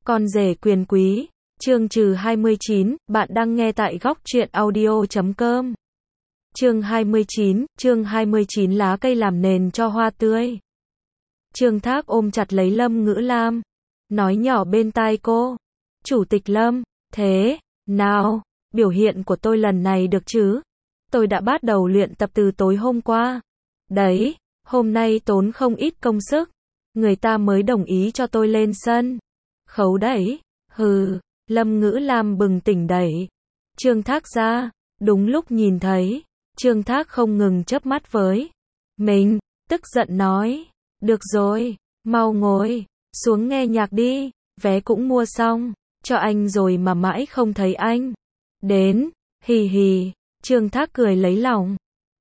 Con rể quyền quý, chương trừ 29, bạn đang nghe tại góc truyện audio.com. Chương 29, lá cây làm nền cho hoa tươi. Trương Thác ôm chặt lấy Lâm Ngữ Lam, nói nhỏ bên tai cô. Chủ tịch Lâm, thế nào, biểu hiện của tôi lần này được chứ? Tôi đã bắt đầu luyện tập từ tối hôm qua. Đấy, hôm nay tốn không ít công sức. Người ta mới đồng ý cho tôi lên sân khấu đấy. Hừ, Lâm Ngữ Lam bừng tỉnh đẩy Trương Thác ra. Đúng lúc nhìn thấy, Trương Thác không ngừng chớp mắt với mình, tức giận nói. Được rồi, mau ngồi xuống nghe nhạc đi, vé cũng mua xong, cho anh rồi mà mãi không thấy anh đến. Hì hì, Trương Thác cười lấy lòng,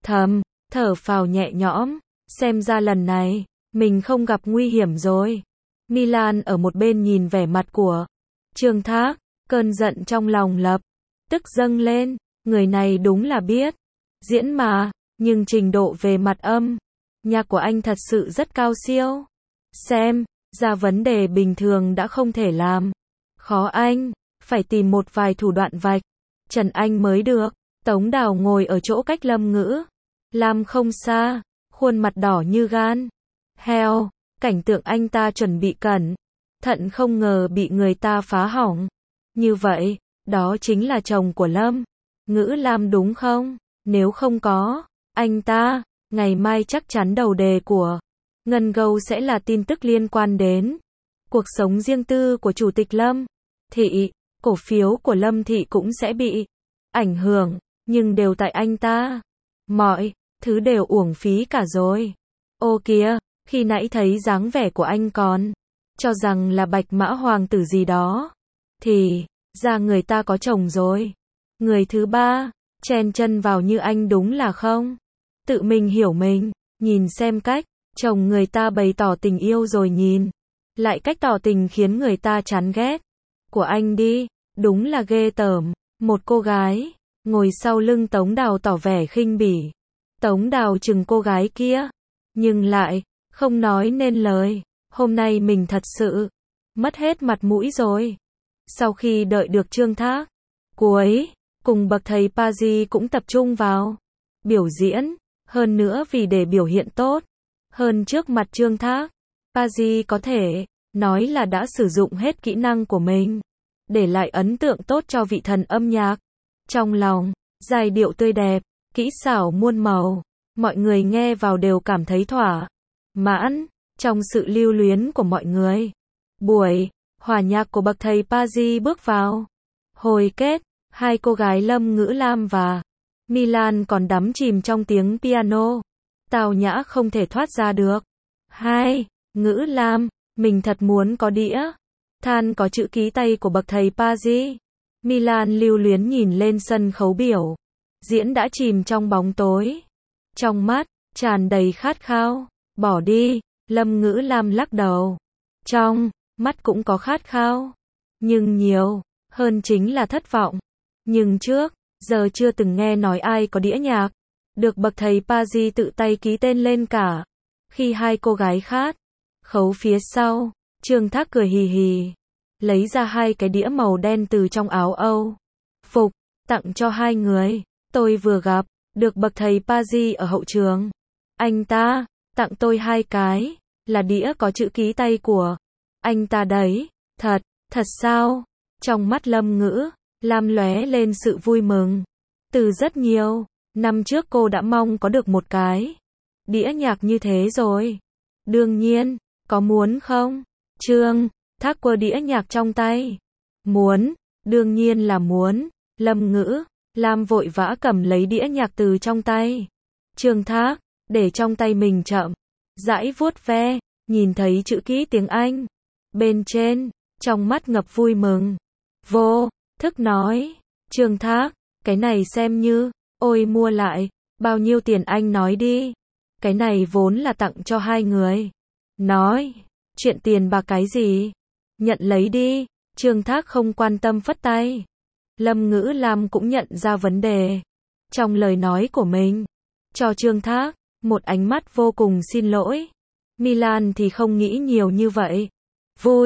thở phào nhẹ nhõm, xem ra lần này, mình không gặp nguy hiểm rồi. Milan ở một bên nhìn vẻ mặt của Trương Thác, cơn giận trong lòng lập tức dâng lên, người này đúng là biết diễn mà, nhưng trình độ về mặt âm nhạc của anh thật sự rất cao siêu. Xem ra vấn đề bình thường đã không thể làm khó anh, phải tìm một vài thủ đoạn vạch trần anh mới được. Tống Đào ngồi ở chỗ cách Lâm Ngữ Lam không xa, khuôn mặt đỏ như gan heo, cảnh tượng anh ta chuẩn bị cẩn thận không ngờ bị người ta phá hỏng. Như vậy, đó chính là chồng của Lâm Ngữ Lam đúng không? Nếu không có anh ta, ngày mai chắc chắn đầu đề của Ngân Gâu sẽ là tin tức liên quan đến cuộc sống riêng tư của Chủ tịch Lâm Thị. Cổ phiếu của Lâm Thị cũng sẽ bị ảnh hưởng, nhưng đều tại anh ta. Mọi thứ đều uổng phí cả rồi. Ô kìa, khi nãy thấy dáng vẻ của anh còn cho rằng là Bạch Mã Hoàng tử gì đó, thì ra người ta có chồng rồi. Người thứ ba chen chân vào như anh đúng là không tự mình hiểu mình. Nhìn xem cách chồng người ta bày tỏ tình yêu rồi nhìn lại cách tỏ tình khiến người ta chán ghét của anh đi, đúng là ghê tởm. Một cô gái ngồi sau lưng Tống Đào tỏ vẻ khinh bỉ. Tống Đào chừng cô gái kia, nhưng lại không nói nên lời. Hôm nay mình thật sự mất hết mặt mũi rồi. Sau khi đợi được Trương Thác, cuối cùng bậc thầy Pazi cũng tập trung vào biểu diễn, hơn nữa vì để biểu hiện tốt hơn trước mặt Trương Thác, Pazi có thể nói là đã sử dụng hết kỹ năng của mình, để lại ấn tượng tốt cho vị thần âm nhạc trong lòng. Giai điệu tươi đẹp, kỹ xảo muôn màu, mọi người nghe vào đều cảm thấy thỏa mãn trong sự lưu luyến của mọi người. Buổi hòa nhạc của bậc thầy Pazi bước vào hồi kết, hai cô gái Lâm Ngữ Lam và Milan còn đắm chìm trong tiếng piano tào nhã không thể thoát ra được. Hai, Ngữ Lam, mình thật muốn có đĩa than có chữ ký tay của bậc thầy Pazi. Milan lưu luyến nhìn lên sân khấu biểu diễn đã chìm trong bóng tối, trong mắt tràn đầy khát khao. Bỏ đi, Lâm Ngữ Lam lắc đầu. Trong mắt cũng có khát khao, nhưng nhiều hơn chính là thất vọng. Nhưng trước giờ chưa từng nghe nói ai có đĩa nhạc được bậc thầy Pazi tự tay ký tên lên cả. Khi hai cô gái khát khấu phía sau, Trương Thác cười hì hì, lấy ra hai cái đĩa màu đen từ trong áo Âu phục, tặng cho hai người. Tôi vừa gặp được bậc thầy Pazi ở hậu trường, anh ta tặng tôi hai cái, là đĩa có chữ ký tay của anh ta đấy. Thật sao? Trong mắt Lâm Ngữ Lam lóe lên sự vui mừng. Từ rất nhiều năm trước cô đã mong có được một cái đĩa nhạc như thế rồi. Đương nhiên, có muốn không? Trương Thác quơ đĩa nhạc trong tay. Muốn, đương nhiên là muốn. Lâm Ngữ Lam vội vã cầm lấy đĩa nhạc từ trong tay Trương Thác, để trong tay mình chậm rãi vuốt ve, nhìn thấy chữ ký tiếng Anh bên trên, trong mắt ngập vui mừng. Vô thức nói, Trương Thác, cái này xem như, ôi mua lại, bao nhiêu tiền anh nói đi. Cái này vốn là tặng cho hai người. Nói, chuyện tiền bạc cái gì? Nhận lấy đi. Trương Thác không quan tâm phất tay. Lâm Ngữ Lam cũng nhận ra vấn đề trong lời nói của mình, cho Trương Thác một ánh mắt vô cùng xin lỗi. Milan thì không nghĩ nhiều như vậy. Vui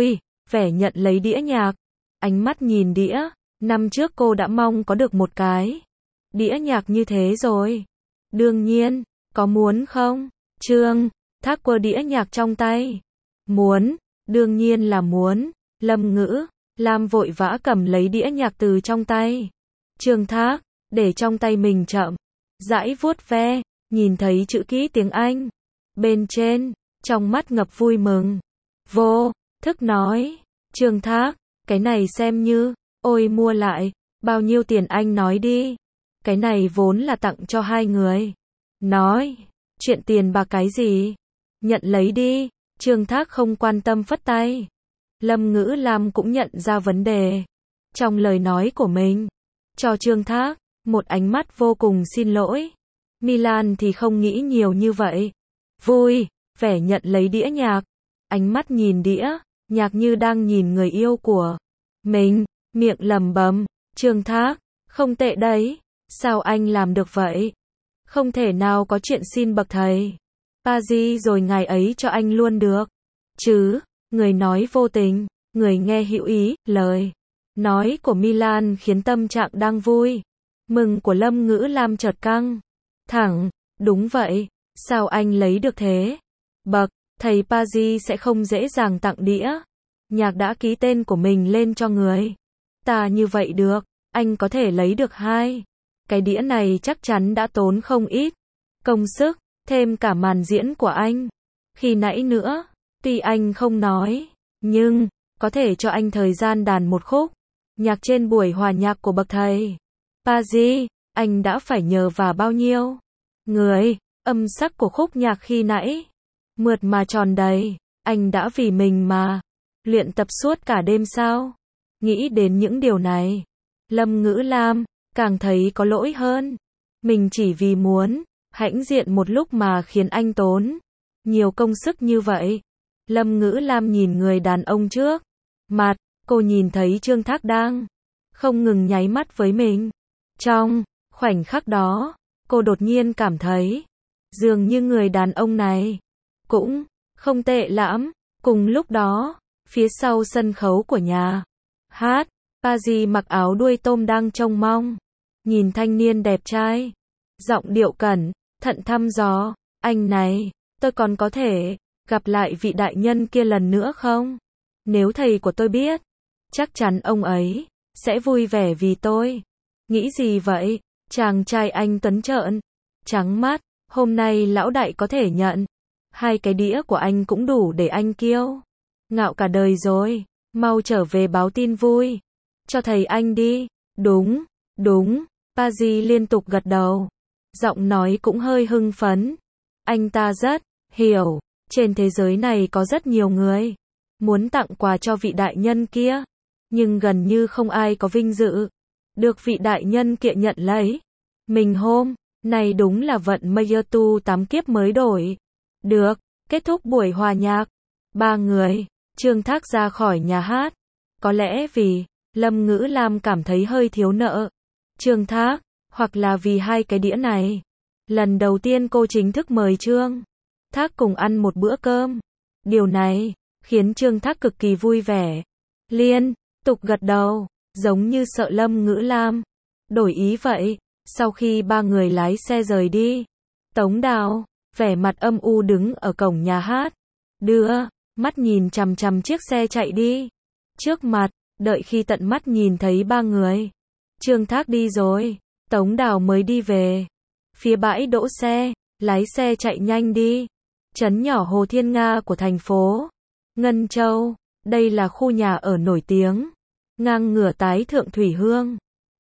vẻ nhận lấy đĩa nhạc. Ánh mắt nhìn đĩa. Năm trước cô đã mong có được một cái đĩa nhạc như thế rồi. Đương nhiên, có muốn không? Trương Thác quơ đĩa nhạc trong tay. Muốn, đương nhiên là muốn. Lâm Ngữ Lam vội vã cầm lấy đĩa nhạc từ trong tay Trương Thác, để trong tay mình chậm rãi vuốt ve, nhìn thấy chữ ký tiếng Anh bên trên, trong mắt ngập vui mừng. Vô thức nói, Trương Thác, cái này xem như, ôi mua lại, bao nhiêu tiền anh nói đi. Cái này vốn là tặng cho hai người. Nói, chuyện tiền bạc cái gì? Nhận lấy đi. Trương Thác không quan tâm phất tay. Lâm Ngữ Lam cũng nhận ra vấn đề trong lời nói của mình. Cho Trương Thác một ánh mắt vô cùng xin lỗi. Milan thì không nghĩ nhiều như vậy. Vui vẻ nhận lấy đĩa nhạc. Ánh mắt nhìn đĩa nhạc như đang nhìn người yêu của mình. Miệng lẩm bẩm, Trương Thác, không tệ đấy. Sao anh làm được vậy? Không thể nào có chuyện xin bậc thầy Pazi rồi ngài ấy cho anh luôn được chứ. Người nói vô tình, người nghe hữu ý. Lời nói của Milan khiến tâm trạng đang vui mừng của Lâm Ngữ Lam chợt căng thẳng. Đúng vậy, sao anh lấy được thế? Bậc thầy Pazi sẽ không dễ dàng tặng đĩa nhạc đã ký tên của mình lên cho người ta như vậy được. Anh có thể lấy được hai cái đĩa này chắc chắn đã tốn không ít công sức, thêm cả màn diễn của anh khi nãy nữa. Tuy anh không nói, nhưng có thể cho anh thời gian đàn một khúc nhạc trên buổi hòa nhạc của bậc thầy Pazi. Anh đã phải nhờ vào bao nhiêu người. Âm sắc của khúc nhạc khi nãy mượt mà tròn đầy. Anh đã vì mình mà luyện tập suốt cả đêm sao? Nghĩ đến những điều này, Lâm Ngữ Lam càng thấy có lỗi hơn. Mình chỉ vì muốn hãnh diện một lúc mà khiến anh tốn nhiều công sức như vậy. Lâm Ngữ Lam nhìn người đàn ông trước mặt. Cô nhìn thấy Trương Thác đang không ngừng nháy mắt với mình. Trong khoảnh khắc đó, cô đột nhiên cảm thấy dường như người đàn ông này cũng không tệ lắm. Cùng lúc đó, phía sau sân khấu của nhà hát, Pazi mặc áo đuôi tôm đang trông mong nhìn thanh niên đẹp trai. Giọng điệu cẩn thận thăm dò, anh này, tôi còn có thể gặp lại vị đại nhân kia lần nữa không? Nếu thầy của tôi biết, chắc chắn ông ấy sẽ vui vẻ vì tôi. Nghĩ gì vậy? Chàng trai anh tuấn trợn trắng mắt. Hôm nay lão đại có thể nhận hai cái đĩa của anh cũng đủ để anh kiêu ngạo cả đời rồi. Mau trở về báo tin vui cho thầy anh đi. Đúng, đúng. Pazi liên tục gật đầu. Giọng nói cũng hơi hưng phấn. Anh ta rất hiểu, trên thế giới này có rất nhiều người muốn tặng quà cho vị đại nhân kia, nhưng gần như không ai có vinh dự được vị đại nhân kia nhận lấy. Mình hôm này đúng là vận may tu 8 kiếp mới đổi được. Kết thúc buổi hòa nhạc, ba người Trương Thác ra khỏi nhà hát. Có lẽ vì Lâm Ngữ Lam cảm thấy hơi thiếu nợ Trương Thác, hoặc là vì hai cái đĩa này. Lần đầu tiên cô chính thức mời Trương Thác cùng ăn một bữa cơm. Điều này khiến Trương Thác cực kỳ vui vẻ, liên tục gật đầu, giống như sợ Lâm Ngữ Lam đổi ý vậy. Sau khi ba người lái xe rời đi, Tống Đào vẻ mặt âm u đứng ở cổng nhà hát, đưa mắt nhìn chằm chằm chiếc xe chạy đi trước mặt. Đợi khi tận mắt nhìn thấy ba người Trương Thác đi rồi, Tống Đào mới đi về phía bãi đỗ xe, lái xe chạy nhanh đi trấn nhỏ Hồ Thiên Nga của thành phố Ngân Châu. Đây là khu nhà ở nổi tiếng ngang ngửa tái thượng Thủy Hương.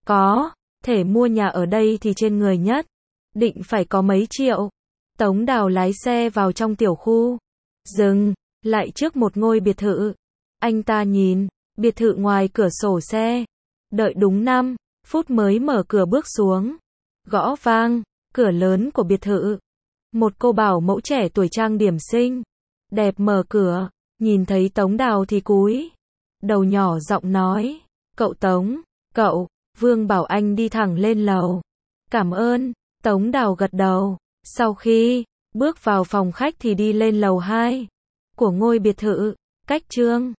Có thể mua nhà ở đây thì trên người nhất định phải có mấy triệu. Tống Đào lái xe vào trong tiểu khu, dừng lại trước một ngôi biệt thự. Anh ta nhìn biệt thự ngoài cửa sổ xe, đợi đúng 5 phút mới mở cửa bước xuống, gõ vang cửa lớn của biệt thự. Một cô bảo mẫu trẻ tuổi trang điểm xinh đẹp mở cửa, nhìn thấy Tống Đào thì cúi đầu nhỏ giọng nói, cậu Tống, cậu, Vương bảo anh đi thẳng lên lầu. Cảm ơn. Tống Đào gật đầu. Sau khi bước vào phòng khách thì đi lên lầu 2 của ngôi biệt thự, cách Trương